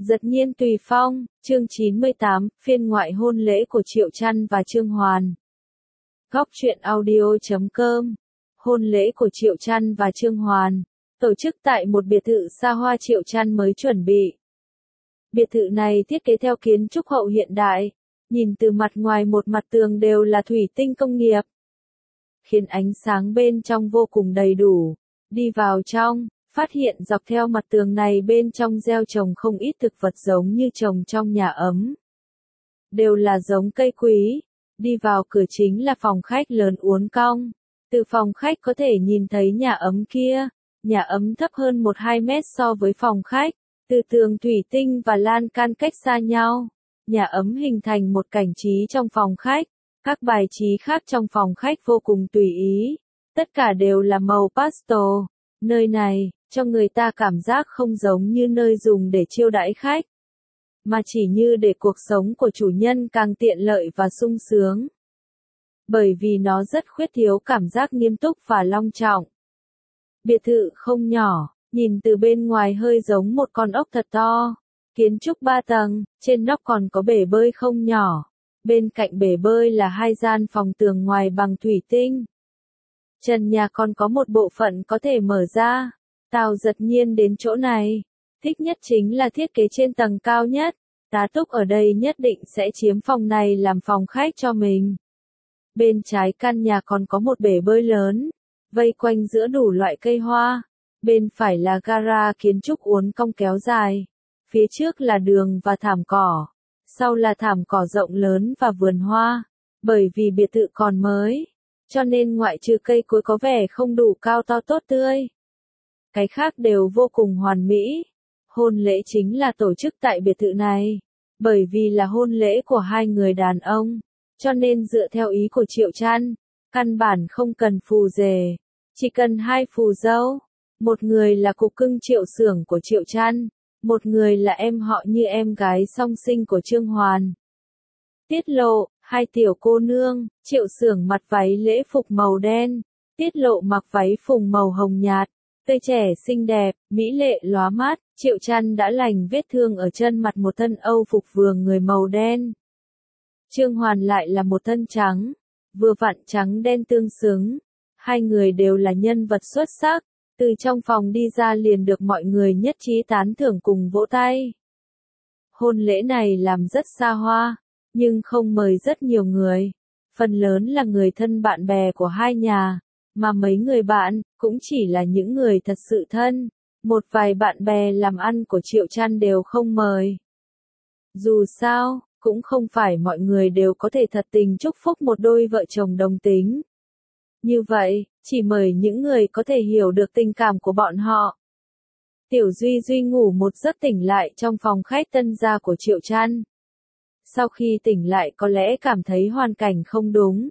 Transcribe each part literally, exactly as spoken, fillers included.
Giật nhiên tùy phong, chương chín mươi tám, phiên ngoại hôn lễ của Triệu Trăn và Trương Hoàn. Góc truyện audio chấm com. Hôn lễ của Triệu Trăn và Trương Hoàn, tổ chức tại một biệt thự xa hoa Triệu Trăn mới chuẩn bị. Biệt thự này thiết kế theo kiến trúc hậu hiện đại, nhìn từ mặt ngoài một mặt tường đều là thủy tinh công nghiệp, khiến ánh sáng bên trong vô cùng đầy đủ. Đi vào trong, phát hiện dọc theo mặt tường này bên trong gieo trồng không ít thực vật giống như trồng trong nhà ấm. Đều là giống cây quý. Đi vào cửa chính là phòng khách lớn uốn cong. Từ phòng khách có thể nhìn thấy nhà ấm kia. Nhà ấm thấp hơn một hai mét so với phòng khách. Từ tường thủy tinh và lan can cách xa nhau. Nhà ấm hình thành một cảnh trí trong phòng khách. Các bài trí khác trong phòng khách vô cùng tùy ý. Tất cả đều là màu pastel. Nơi này, cho người ta cảm giác không giống như nơi dùng để chiêu đãi khách, mà chỉ như để cuộc sống của chủ nhân càng tiện lợi và sung sướng. Bởi vì nó rất khuyết thiếu cảm giác nghiêm túc và long trọng. Biệt thự không nhỏ, nhìn từ bên ngoài hơi giống một con ốc thật to. Kiến trúc ba tầng, trên nóc còn có bể bơi không nhỏ. Bên cạnh bể bơi là hai gian phòng tường ngoài bằng thủy tinh. Trần nhà còn có một bộ phận có thể mở ra. Tào Giật Nhiên đến chỗ này, thích nhất chính là thiết kế trên tầng cao nhất. Tá túc ở đây nhất định sẽ chiếm phòng này làm phòng khách cho mình. Bên trái căn nhà còn có một bể bơi lớn, vây quanh giữa đủ loại cây hoa. Bên phải là gara kiến trúc uốn cong kéo dài. Phía trước là đường và thảm cỏ. Sau là thảm cỏ rộng lớn và vườn hoa. Bởi vì biệt thự còn mới, cho nên ngoại trừ cây cối có vẻ không đủ cao to tốt tươi, cái khác đều vô cùng hoàn mỹ. Hôn lễ chính là tổ chức tại biệt thự này. Bởi vì là hôn lễ của hai người đàn ông, cho nên dựa theo ý của Triệu Trăn, căn bản không cần phù rể, chỉ cần hai phù dâu. Một người là cục cưng Triệu Xưởng của Triệu Trăn, một người là em họ như em gái song sinh của Trương Hoàn. Tiết Lộ, hai tiểu cô nương. Triệu Xưởng mặc váy lễ phục màu đen, Tiết Lộ mặc váy phùng màu hồng nhạt, tươi trẻ xinh đẹp, mỹ lệ lóa mắt. Triệu Trăn đã lành vết thương ở chân mặt một thân âu phục vừa người màu đen. Trương Hoàn lại là một thân trắng, vừa vặn trắng đen tương xứng. Hai người đều là nhân vật xuất sắc, từ trong phòng đi ra liền được mọi người nhất trí tán thưởng cùng vỗ tay. Hôn lễ này làm rất xa hoa, nhưng không mời rất nhiều người. Phần lớn là người thân bạn bè của hai nhà, mà mấy người bạn cũng chỉ là những người thật sự thân. Một vài bạn bè làm ăn của Triệu Trăn đều không mời. Dù sao, cũng không phải mọi người đều có thể thật tình chúc phúc một đôi vợ chồng đồng tính. Như vậy, chỉ mời những người có thể hiểu được tình cảm của bọn họ. Tiểu Duy Duy ngủ một giấc tỉnh lại trong phòng khách tân gia của Triệu Trăn. Sau khi tỉnh lại có lẽ cảm thấy hoàn cảnh không đúng,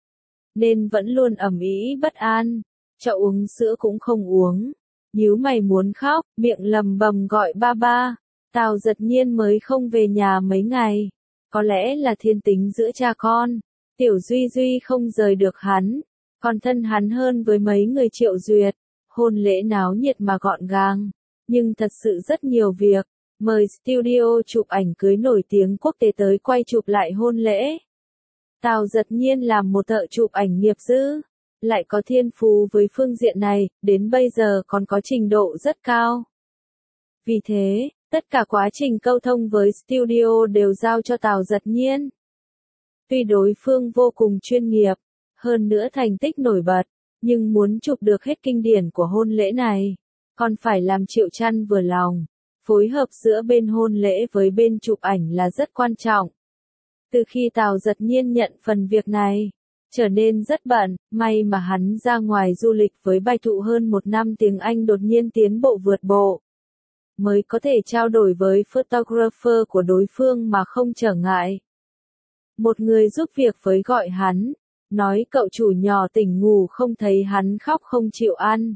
nên vẫn luôn ầm ĩ bất an, cho uống sữa cũng không uống. Nhíu mày muốn khóc, miệng lầm bầm gọi ba ba. Tào Giật Nhiên mới không về nhà mấy ngày. Có lẽ là thiên tính giữa cha con. Tiểu Duy Duy không rời được hắn. Còn thân hắn hơn với mấy người Triệu Duyệt. Hôn lễ náo nhiệt mà gọn gàng, nhưng thật sự rất nhiều việc. Mời studio chụp ảnh cưới nổi tiếng quốc tế tới quay chụp lại hôn lễ. Tào Giật Nhiên làm một thợ chụp ảnh nghiệp dư, lại có thiên phú với phương diện này, đến bây giờ còn có trình độ rất cao. Vì thế, tất cả quá trình câu thông với studio đều giao cho Tào Giật Nhiên. Tuy đối phương vô cùng chuyên nghiệp, hơn nữa thành tích nổi bật, nhưng muốn chụp được hết kinh điển của hôn lễ này, còn phải làm Triệu Trăn vừa lòng. Phối hợp giữa bên hôn lễ với bên chụp ảnh là rất quan trọng. Từ khi Tào Giật Nhiên nhận phần việc này, trở nên rất bận. May mà hắn ra ngoài du lịch với Bạch Thụ hơn một năm, tiếng Anh đột nhiên tiến bộ vượt bộ, mới có thể trao đổi với photographer của đối phương mà không trở ngại. Một người giúp việc với gọi hắn, nói cậu chủ nhỏ tỉnh ngủ không thấy hắn khóc không chịu ăn.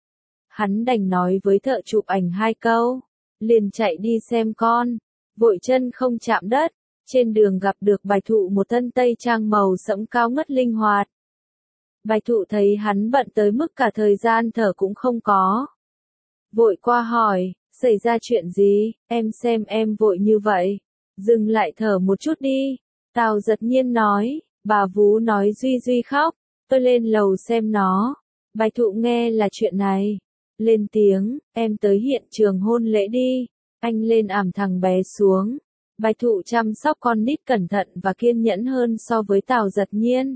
Hắn đành nói với thợ chụp ảnh hai câu, liền chạy đi xem con, vội chân không chạm đất. Trên đường gặp được Bạch Thụ một thân tây trang màu sẫm cao ngất linh hoạt. Bạch Thụ thấy hắn bận tới mức cả thời gian thở cũng không có, vội qua hỏi, Xảy ra chuyện gì, em xem em vội như vậy. Dừng lại thở một chút đi. Tào Giật Nhiên nói, bà Vú nói Duy Duy khóc, tôi lên lầu xem nó. Bạch Thụ nghe là chuyện này. Lên tiếng, em tới hiện trường hôn lễ đi. Anh lên ẵm thằng bé xuống. Bạch Thụ chăm sóc con nít cẩn thận và kiên nhẫn hơn so với Tào Giật Nhiên.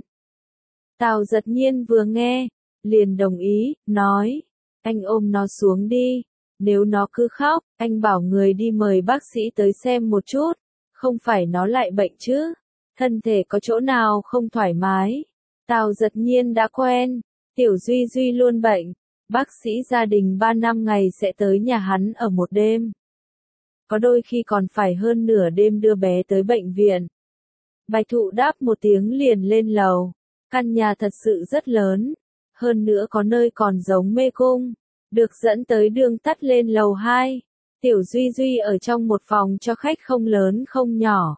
Tào Giật Nhiên vừa nghe, liền đồng ý, nói, anh ôm nó xuống đi. Nếu nó cứ khóc, anh bảo người đi mời bác sĩ tới xem một chút. Không phải nó lại bệnh chứ. Thân thể có chỗ nào không thoải mái. Tào Giật Nhiên đã quen. Tiểu Duy Duy luôn bệnh. Bác sĩ gia đình ba năm ngày sẽ tới nhà hắn ở một đêm. Có đôi khi còn phải hơn nửa đêm đưa bé tới bệnh viện. Bạch Thụ đáp một tiếng liền lên lầu. Căn nhà thật sự rất lớn. Hơn nữa có nơi còn giống mê cung. Được dẫn tới đường tắt lên lầu hai. Tiểu Duy Duy ở trong một phòng cho khách không lớn không nhỏ.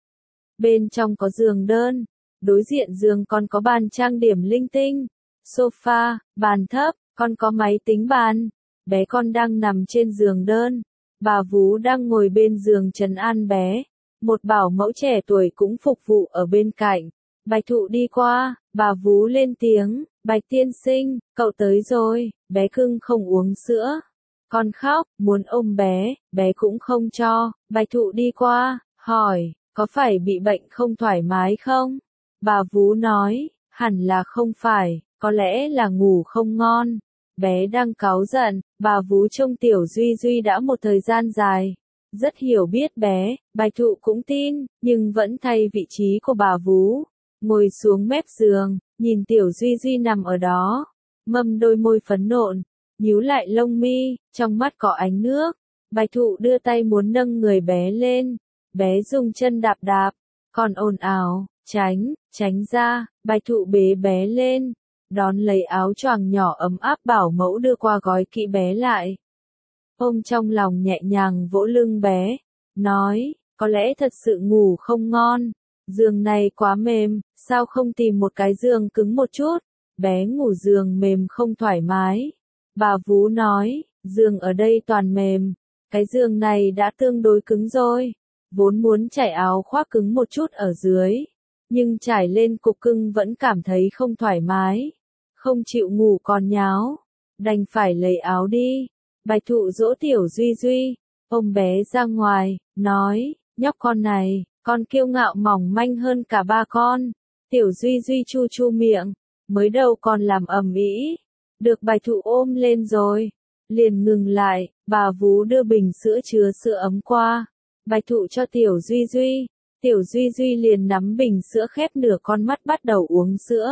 Bên trong có giường đơn. Đối diện giường còn có bàn trang điểm linh tinh. Sofa, bàn thấp, còn có máy tính bàn. Bé con đang nằm trên giường đơn. Bà Vú đang ngồi bên giường trấn an bé. Một bảo mẫu trẻ tuổi cũng phục vụ ở bên cạnh. Bạch Thụ đi qua, bà Vú lên tiếng, Bạch tiên sinh, cậu tới rồi, bé cưng không uống sữa. Con khóc, muốn ôm bé, bé cũng không cho. Bạch Thụ đi qua, hỏi, có phải bị bệnh không thoải mái không? Bà Vú nói, hẳn là không phải, có lẽ là ngủ không ngon. Bé đang cáu giận, bà Vú trông Tiểu Duy Duy đã một thời gian dài. Rất hiểu biết bé, Bạch Thụ cũng tin, nhưng vẫn thay vị trí của bà Vú. Ngồi xuống mép giường, nhìn Tiểu Duy Duy nằm ở đó. Mâm đôi môi phấn nộn, nhíu lại lông mi, trong mắt có ánh nước. Bạch Thụ đưa tay muốn nâng người bé lên. Bé dùng chân đạp đạp, còn ồn ào, tránh, tránh ra. Bạch Thụ bế bé lên. Đón lấy áo choàng nhỏ ấm áp bảo mẫu đưa qua gói kỹ bé lại. Ôm trong lòng nhẹ nhàng vỗ lưng bé. Nói, có lẽ thật sự ngủ không ngon. Giường này quá mềm, sao không tìm một cái giường cứng một chút? Bé ngủ giường mềm không thoải mái. Bà Vú nói, giường ở đây toàn mềm. Cái giường này đã tương đối cứng rồi. Vốn muốn trải áo khoác cứng một chút ở dưới. Nhưng trải lên cục cưng vẫn cảm thấy không thoải mái. Không chịu ngủ còn nháo. Đành phải lấy áo đi. Bạch Thụ dỗ Tiểu Duy Duy. Ôm bé ra ngoài, nói, nhóc con này, con kiêu ngạo mỏng manh hơn cả ba con. Tiểu Duy Duy chu chu miệng. Mới đầu còn làm ầm ĩ. Được Bạch Thụ ôm lên rồi. Liền ngừng lại, bà Vú đưa bình sữa chứa sữa ấm qua. Bạch Thụ cho Tiểu Duy Duy. Tiểu Duy Duy liền nắm bình sữa khép nửa con mắt bắt đầu uống sữa.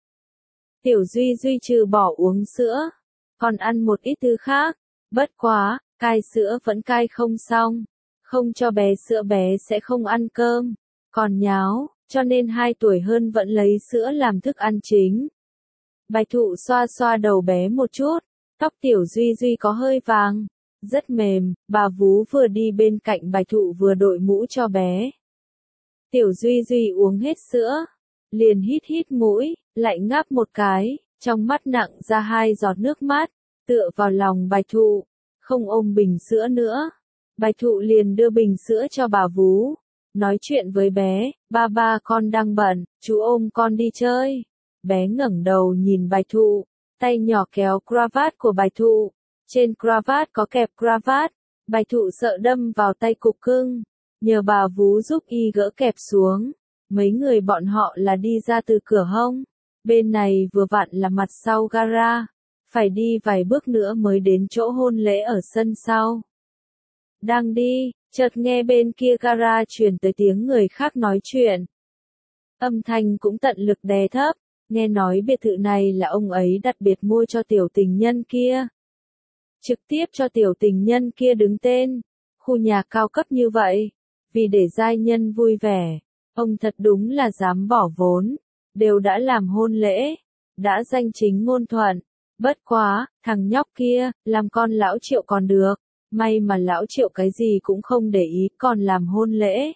Tiểu Duy Duy trừ bỏ uống sữa, còn ăn một ít thứ khác. Bất quá, cai sữa vẫn cai không xong. Không cho bé sữa bé sẽ không ăn cơm. Còn nháo, cho nên hai tuổi hơn vẫn lấy sữa làm thức ăn chính. Bạch Thụ xoa xoa đầu bé một chút. Tóc Tiểu Duy Duy có hơi vàng. Rất mềm, bà Vú vừa đi bên cạnh Bạch Thụ vừa đội mũ cho bé. Tiểu Duy Duy uống hết sữa. Liền hít hít mũi, lại ngáp một cái, trong mắt nặng ra hai giọt nước mắt, tựa vào lòng Bạch Thụ, không ôm bình sữa nữa. Bạch Thụ liền đưa bình sữa cho bà Vú, nói chuyện với bé, ba ba con đang bận, chú ôm con đi chơi. Bé ngẩng đầu nhìn Bạch Thụ, tay nhỏ kéo cravat của Bạch Thụ, trên cravat có kẹp cravat. Bạch Thụ sợ đâm vào tay cục cưng, nhờ bà Vú giúp y gỡ kẹp xuống. Mấy người bọn họ là đi ra từ cửa hông. Bên này vừa vặn là mặt sau gara. Phải đi vài bước nữa mới đến chỗ hôn lễ ở sân sau. Đang đi, chợt nghe bên kia gara truyền tới tiếng người khác nói chuyện. Âm thanh cũng tận lực đè thấp. Nghe nói biệt thự này là ông ấy đặc biệt mua cho tiểu tình nhân kia. Trực tiếp cho tiểu tình nhân kia đứng tên. Khu nhà cao cấp như vậy. Vì để giai nhân vui vẻ. Ông thật đúng là dám bỏ vốn. Đều đã làm hôn lễ. Đã danh chính ngôn thuận. Bất quá, thằng nhóc kia, làm con lão Triệu còn được. May mà lão Triệu cái gì cũng không để ý còn làm hôn lễ.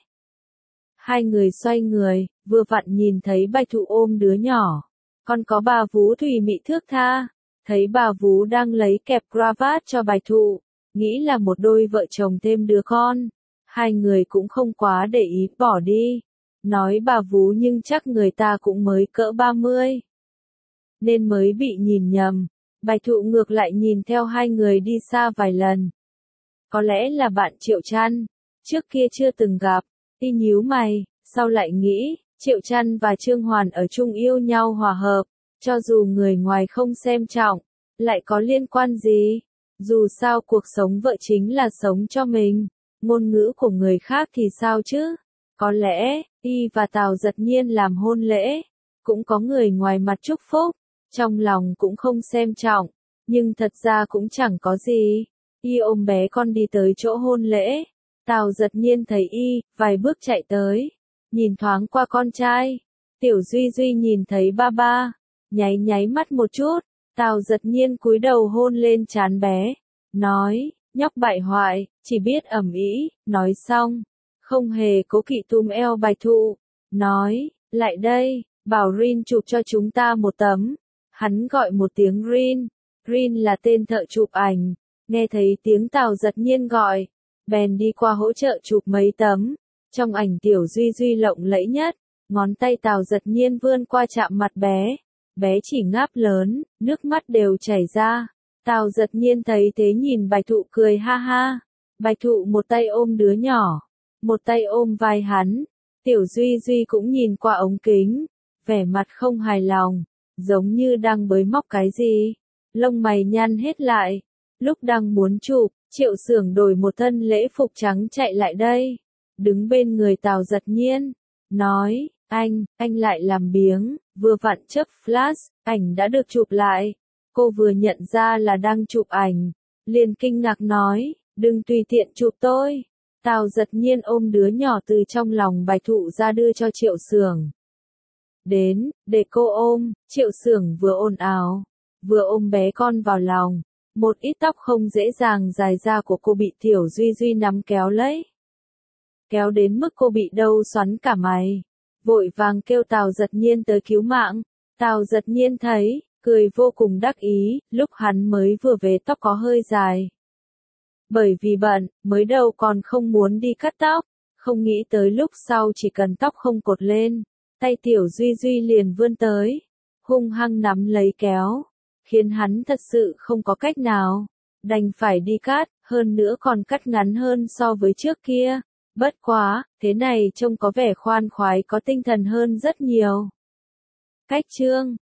Hai người xoay người, vừa vặn nhìn thấy Bạch Thụ ôm đứa nhỏ. Còn có bà Vú thùy mị thước tha. Thấy bà Vú đang lấy kẹp cravat cho Bạch Thụ. nghĩ là một đôi vợ chồng thêm đứa con. Hai người cũng không quá để ý, bỏ đi. Nói bà vú nhưng chắc người ta cũng mới cỡ ba mươi. Nên mới bị nhìn nhầm. Bạch Thụ ngược lại nhìn theo hai người đi xa vài lần. Có lẽ là bạn Triệu Trăn. Trước kia chưa từng gặp. Y nhíu mày, sau lại nghĩ, Triệu Trăn và Trương Hoàn ở chung yêu nhau hòa hợp. Cho dù người ngoài không xem trọng, lại có liên quan gì? Dù sao cuộc sống vợ chính là sống cho mình. Ngôn ngữ của người khác thì sao chứ? Có lẽ, Y và Tào Giật Nhiên làm hôn lễ. Cũng có người ngoài mặt chúc phúc. Trong lòng cũng không xem trọng. Nhưng thật ra cũng chẳng có gì. Y ôm bé con đi tới chỗ hôn lễ. Tào Giật Nhiên thấy Y, vài bước chạy tới. Nhìn thoáng qua con trai. Tiểu Duy Duy nhìn thấy ba ba. Nháy nháy mắt một chút. Tào Giật Nhiên cúi đầu hôn lên trán bé. Nói, nhóc bại hoại, chỉ biết ầm ĩ. Nói xong, không hề cố kỵ túm eo Bạch Thụ. Nói, lại đây, bảo Rin chụp cho chúng ta một tấm. Hắn gọi một tiếng Rin. Rin là tên thợ chụp ảnh. Nghe thấy tiếng Tào Giật Nhiên gọi, bèn đi qua hỗ trợ chụp mấy tấm. Trong ảnh Tiểu Duy Duy lộng lẫy nhất, ngón tay Tào Giật Nhiên vươn qua chạm mặt bé. Bé chỉ ngáp lớn, nước mắt đều chảy ra. Tào Giật Nhiên thấy thế nhìn Bạch Thụ cười ha ha. Bạch Thụ một tay ôm đứa nhỏ, một tay ôm vai hắn. Tiểu Duy Duy cũng nhìn qua ống kính, vẻ mặt không hài lòng, giống như đang bới móc cái gì. Lông mày nhăn hết lại. Lúc đang muốn chụp, Triệu Xưởng đổi một thân lễ phục trắng chạy lại đây. Đứng bên người Tào Giật Nhiên. Nói, anh, anh lại làm biếng. Vừa vặn chớp flash, ảnh đã được chụp lại. Cô vừa nhận ra là đang chụp ảnh. Liền kinh ngạc nói, đừng tùy tiện chụp tôi. Tào Giật Nhiên ôm đứa nhỏ từ trong lòng Bạch Thụ ra đưa cho Triệu Xưởng. Đến, để cô ôm. Triệu Xưởng vừa ồn ào, vừa ôm bé con vào lòng. Một ít tóc không dễ dàng dài ra của cô bị Tiểu Duy Duy nắm kéo lấy. Kéo đến mức cô bị đau xoắn cả mày. Vội vàng kêu Tào Giật Nhiên tới cứu mạng. Tào Giật Nhiên thấy, cười vô cùng đắc ý, lúc hắn mới vừa về tóc có hơi dài. Bởi vì bận, mới đầu còn không muốn đi cắt tóc, không nghĩ tới lúc sau chỉ cần tóc không cột lên. Tay Tiểu Duy Duy liền vươn tới, hung hăng nắm lấy kéo, khiến hắn thật sự không có cách nào, đành phải đi cắt, hơn nữa còn cắt ngắn hơn so với trước kia. Bất quá, thế này trông có vẻ khoan khoái có tinh thần hơn rất nhiều. Cách chương